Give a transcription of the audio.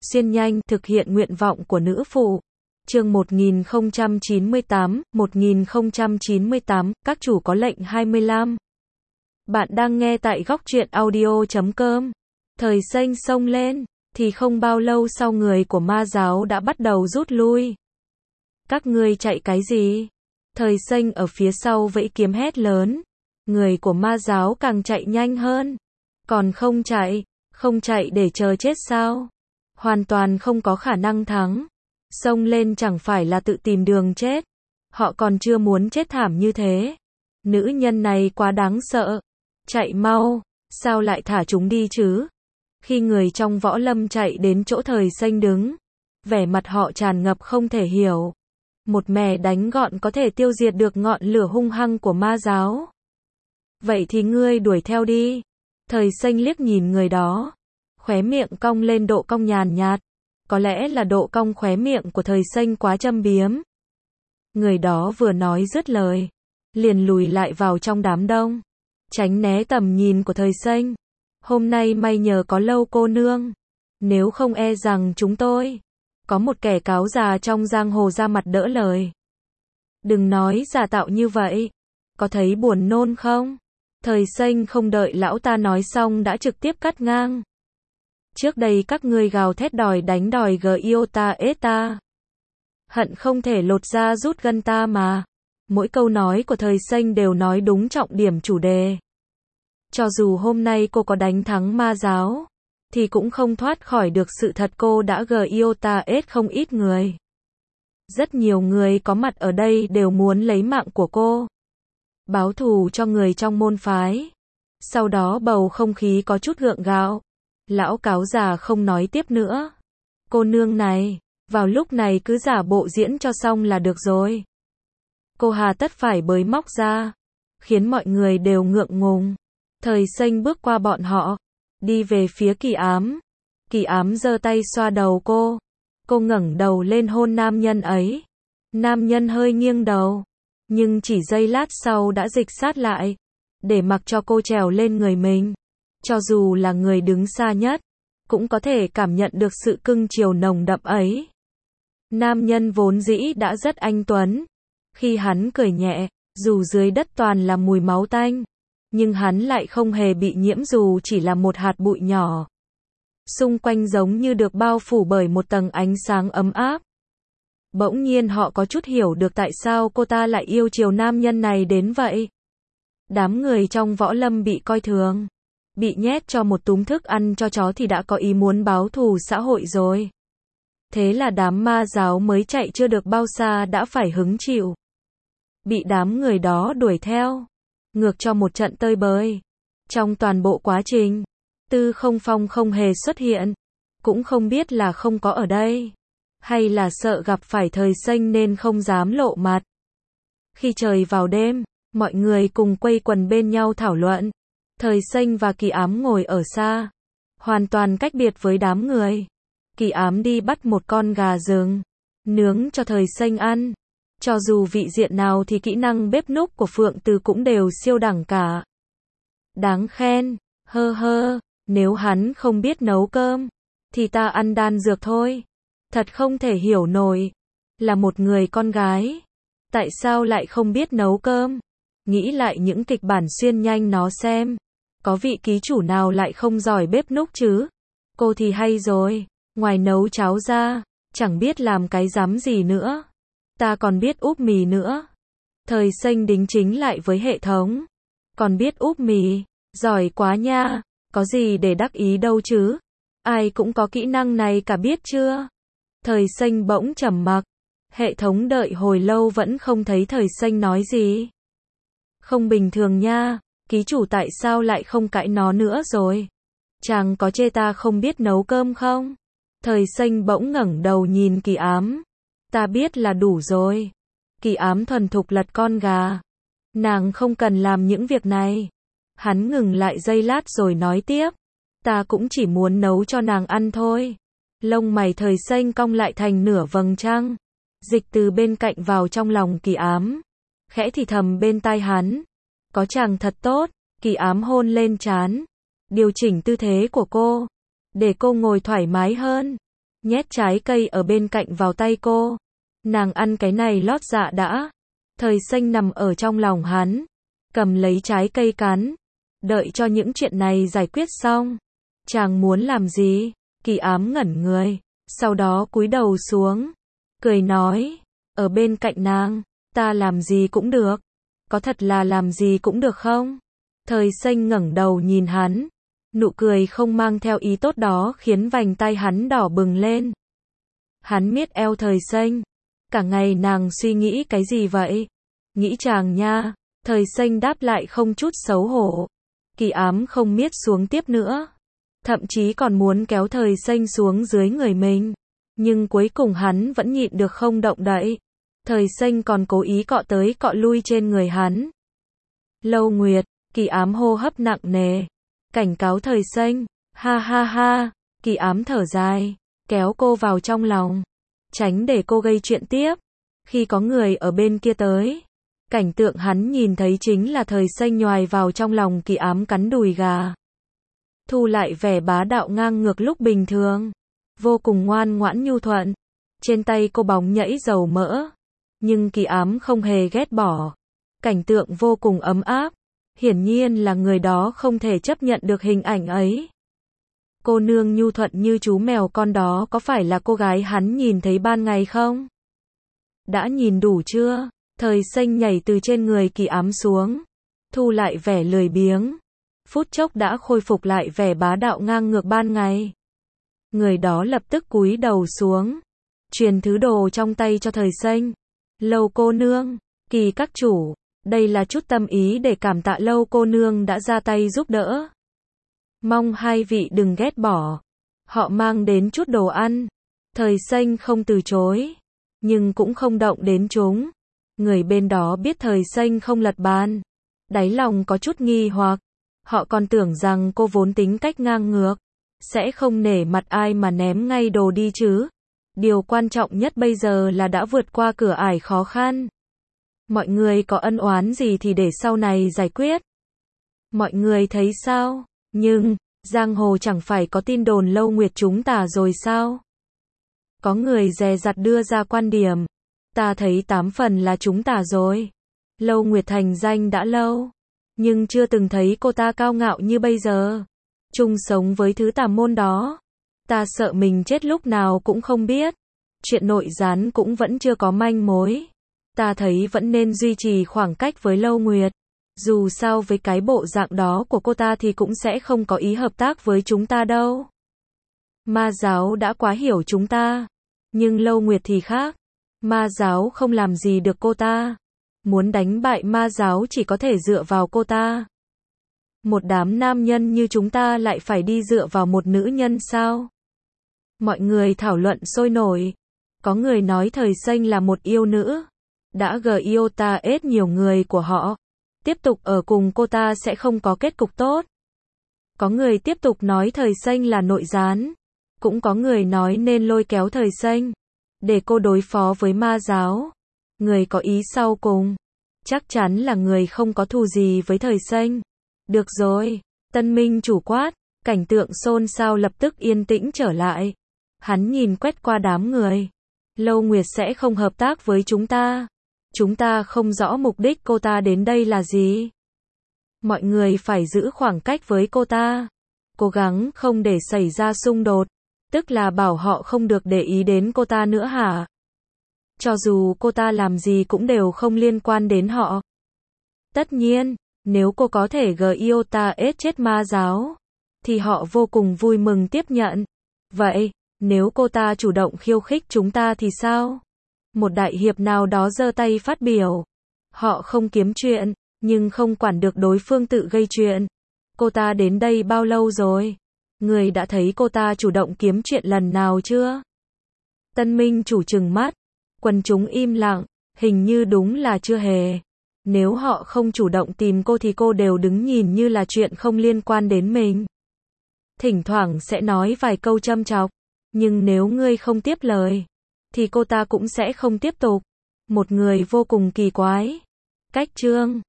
xuyên nhanh, thực hiện nguyện vọng của nữ phụ. Chương 1098, các chủ có lệnh 25. Bạn đang nghe tại góc truyện audio.com. Thời xanh xông lên, thì không bao lâu sau người của ma giáo đã bắt đầu rút lui. Các ngươi chạy cái gì? Thời xanh ở phía sau vẫy kiếm hét lớn. Người của ma giáo càng chạy nhanh hơn. Còn không chạy để chờ chết sao? Hoàn toàn không có khả năng thắng. Xông lên chẳng phải là tự tìm đường chết. Họ còn chưa muốn chết thảm như thế. Nữ nhân này quá đáng sợ. Chạy mau, sao lại thả chúng đi chứ? Khi người trong võ lâm chạy đến chỗ thời xanh đứng, vẻ mặt họ tràn ngập không thể hiểu. Một mẻ đánh gọn có thể tiêu diệt được ngọn lửa hung hăng của ma giáo. Vậy thì ngươi đuổi theo đi. Thời xanh liếc nhìn người đó. Khóe miệng cong lên độ cong nhàn nhạt. Có lẽ là độ cong khóe miệng của thời xanh quá châm biếm. Người đó vừa nói dứt lời, liền lùi lại vào trong đám đông, tránh né tầm nhìn của thời xanh. Hôm nay may nhờ có Lâu cô nương, nếu không e rằng chúng tôi. Có một kẻ cáo già trong giang hồ ra mặt đỡ lời. Đừng nói giả tạo như vậy. Có thấy buồn nôn không? Thời xanh không đợi lão ta nói xong đã trực tiếp cắt ngang. Trước đây các ngươi gào thét đòi đánh đòi Giota Eta. Hận không thể lột da rút gân ta mà. Mỗi câu nói của thời xanh đều nói đúng trọng điểm chủ đề. Cho dù hôm nay cô có đánh thắng ma giáo, thì cũng không thoát khỏi được sự thật cô đã Giota Et không ít người. Rất nhiều người có mặt ở đây đều muốn lấy mạng của cô. Báo thù cho người trong môn phái. Sau đó bầu không khí có chút gượng gạo. Lão cáo già không nói tiếp nữa. Cô nương này, vào lúc này cứ giả bộ diễn cho xong là được rồi. Cô hà tất phải bới móc ra, khiến mọi người đều ngượng ngùng. Thời xanh bước qua bọn họ, đi về phía Kỳ Ám. Kỳ Ám giơ tay xoa đầu cô. Cô ngẩng đầu lên hôn nam nhân ấy. Nam nhân hơi nghiêng đầu, nhưng chỉ giây lát sau đã dịch sát lại, để mặc cho cô trèo lên người mình. Cho dù là người đứng xa nhất, cũng có thể cảm nhận được sự cưng chiều nồng đậm ấy. Nam nhân vốn dĩ đã rất anh tuấn. Khi hắn cười nhẹ, dù dưới đất toàn là mùi máu tanh, nhưng hắn lại không hề bị nhiễm dù chỉ là một hạt bụi nhỏ. Xung quanh giống như được bao phủ bởi một tầng ánh sáng ấm áp. Bỗng nhiên họ có chút hiểu được tại sao cô ta lại yêu chiều nam nhân này đến vậy. Đám người trong võ lâm bị coi thường, bị nhét cho một túm thức ăn cho chó thì đã có ý muốn báo thù xã hội rồi. Thế là đám ma giáo mới chạy chưa được bao xa đã phải hứng chịu. Bị đám người đó đuổi theo, ngược cho một trận tơi bời. Trong toàn bộ quá trình, Tư Không Phong không hề xuất hiện, cũng không biết là không có ở đây, hay là sợ gặp phải thời xanh nên không dám lộ mặt. Khi trời vào đêm, mọi người cùng quây quần bên nhau thảo luận. Thời xanh và Kỳ Ám ngồi ở xa, hoàn toàn cách biệt với đám người. Kỳ Ám đi bắt một con gà rừng, nướng cho thời xanh ăn. Cho dù vị diện nào thì kỹ năng bếp núc của Phượng Từ cũng đều siêu đẳng cả. Đáng khen, nếu hắn không biết nấu cơm, thì ta ăn đan dược thôi. Thật không thể hiểu nổi, là một người con gái, tại sao lại không biết nấu cơm? Nghĩ lại những kịch bản xuyên nhanh nó xem, có vị ký chủ nào lại không giỏi bếp núc chứ? Cô thì hay rồi, ngoài nấu cháo ra, chẳng biết làm cái rắm gì nữa. Ta còn biết úp mì nữa. Thời xanh đính chính lại với hệ thống. Còn biết úp mì, giỏi quá nha, có gì để đắc ý đâu chứ? Ai cũng có kỹ năng này cả biết chưa? Thời xanh bỗng trầm mặc. Hệ thống đợi hồi lâu vẫn không thấy thời xanh nói gì. Không bình thường nha, ký chủ tại sao lại không cãi nó nữa rồi? Chàng có chê ta không biết nấu cơm không? Thời xanh bỗng ngẩng đầu nhìn Kỳ Ám. Ta biết là đủ rồi. Kỳ Ám thuần thục lật con gà. Nàng không cần làm những việc này. Hắn ngừng lại giây lát rồi nói tiếp. Ta cũng chỉ muốn nấu cho nàng ăn thôi. Lông mày thời xanh cong lại thành nửa vầng trăng. Dịch từ bên cạnh vào trong lòng Kỳ Ám. Khẽ thì thầm bên tai hắn. Có chàng thật tốt. Kỳ Ám hôn lên trán. Điều chỉnh tư thế của cô, để cô ngồi thoải mái hơn. nhét trái cây ở bên cạnh vào tay cô. Nàng ăn cái này lót dạ đã. Thời xanh nằm ở trong lòng hắn, cầm lấy trái cây cắn, đợi cho những chuyện này giải quyết xong. Chàng muốn làm gì? Kỳ Ám ngẩn người, sau đó cúi đầu xuống, cười nói, ở bên cạnh nàng, ta làm gì cũng được. Có thật là làm gì cũng được không? Thời xanh ngẩng đầu nhìn hắn, nụ cười không mang theo ý tốt đó khiến vành tay hắn đỏ bừng lên. Hắn miết eo thời xanh, cả ngày nàng suy nghĩ cái gì vậy? Nghĩ chàng nha. Thời xanh đáp lại không chút xấu hổ. Kỳ Ám không miết xuống tiếp nữa, thậm chí còn muốn kéo thời xanh xuống dưới người mình, nhưng cuối cùng hắn vẫn nhịn được không động đậy. Thời xanh còn cố ý cọ tới cọ lui trên người hắn. Lâu Nguyệt, Kỳ Ám hô hấp nặng nề, cảnh cáo thời xanh. Ha ha ha. Kỳ Ám thở dài, kéo cô vào trong lòng, tránh để cô gây chuyện tiếp. Khi có người ở bên kia tới, cảnh tượng hắn nhìn thấy chính là thời xanh nhoài vào trong lòng Kỳ Ám cắn đùi gà. Thu lại vẻ bá đạo ngang ngược lúc bình thường, vô cùng ngoan ngoãn nhu thuận. Trên tay cô bóng nhẫy dầu mỡ, nhưng Kỳ Ám không hề ghét bỏ. Cảnh tượng vô cùng ấm áp, hiển nhiên là người đó không thể chấp nhận được hình ảnh ấy. Cô nương nhu thuận như chú mèo con đó có phải là cô gái hắn nhìn thấy ban ngày không? Đã nhìn đủ chưa? Thời xanh nhảy từ trên người Kỳ Ám xuống, thu lại vẻ lười biếng, phút chốc đã khôi phục lại vẻ bá đạo ngang ngược ban ngày. Người đó lập tức cúi đầu xuống, truyền thứ đồ trong tay cho thời xanh. Lâu cô nương, Kỳ các chủ, đây là chút tâm ý để cảm tạ Lâu cô nương đã ra tay giúp đỡ. Mong hai vị đừng ghét bỏ. Họ mang đến chút đồ ăn. Thời xanh không từ chối, nhưng cũng không động đến chúng. Người bên đó biết thời xanh không lật bàn, đáy lòng có chút nghi hoặc. Họ còn tưởng rằng cô vốn tính cách ngang ngược, sẽ không nể mặt ai mà ném ngay đồ đi chứ. Điều quan trọng nhất bây giờ là đã vượt qua cửa ải khó khăn. Mọi người có ân oán gì thì để sau này giải quyết. Mọi người thấy sao? Nhưng, giang hồ chẳng phải có tin đồn Lâu Nguyệt chúng ta rồi sao? Có người dè dặt đưa ra quan điểm. Ta thấy 8 phần là chúng ta rồi. Lâu Nguyệt thành danh đã lâu, nhưng chưa từng thấy cô ta cao ngạo như bây giờ. Chung sống với thứ tà môn đó, ta sợ mình chết lúc nào cũng không biết. Chuyện nội gián cũng vẫn chưa có manh mối. Ta thấy vẫn nên duy trì khoảng cách với Lâu Nguyệt. Dù sao với cái bộ dạng đó của cô ta thì cũng sẽ không có ý hợp tác với chúng ta đâu. Ma giáo đã quá hiểu chúng ta, nhưng Lâu Nguyệt thì khác. Ma giáo không làm gì được cô ta. Muốn đánh bại ma giáo chỉ có thể dựa vào cô ta. Một đám nam nhân như chúng ta lại phải đi dựa vào một nữ nhân sao? Mọi người thảo luận sôi nổi. Có người nói thời xanh là một yêu nữ, đã yêu ta ết nhiều người của họ. Tiếp tục ở cùng cô ta sẽ không có kết cục tốt. Có người tiếp tục nói thời xanh là nội gián. Cũng có người nói nên lôi kéo thời xanh, để cô đối phó với ma giáo. Người có ý sau cùng, chắc chắn là người không có thù gì với thời xanh. Được rồi, Tân Minh chủ quát, cảnh tượng xôn xao lập tức yên tĩnh trở lại. Hắn nhìn quét qua đám người. Lâu Nguyệt sẽ không hợp tác với chúng ta. Chúng ta không rõ mục đích cô ta đến đây là gì. Mọi người phải giữ khoảng cách với cô ta, cố gắng không để xảy ra xung đột. Tức là bảo họ không được để ý đến cô ta nữa hả? Cho dù cô ta làm gì cũng đều không liên quan đến họ. Tất nhiên, nếu cô có thể yêu ta ết chết ma giáo, thì họ vô cùng vui mừng tiếp nhận. Vậy, nếu cô ta chủ động khiêu khích chúng ta thì sao? Một đại hiệp nào đó giơ tay phát biểu. Họ không kiếm chuyện, nhưng không quản được đối phương tự gây chuyện. Cô ta đến đây bao lâu rồi? Người đã thấy cô ta chủ động kiếm chuyện lần nào chưa? Tân Minh chủ trừng mắt. Quần chúng im lặng, hình như đúng là chưa hề. Nếu họ không chủ động tìm cô thì cô đều đứng nhìn như là chuyện không liên quan đến mình. Thỉnh thoảng sẽ nói vài câu châm chọc, nhưng nếu ngươi không tiếp lời, thì cô ta cũng sẽ không tiếp tục. Một người vô cùng kỳ quái. Cách chương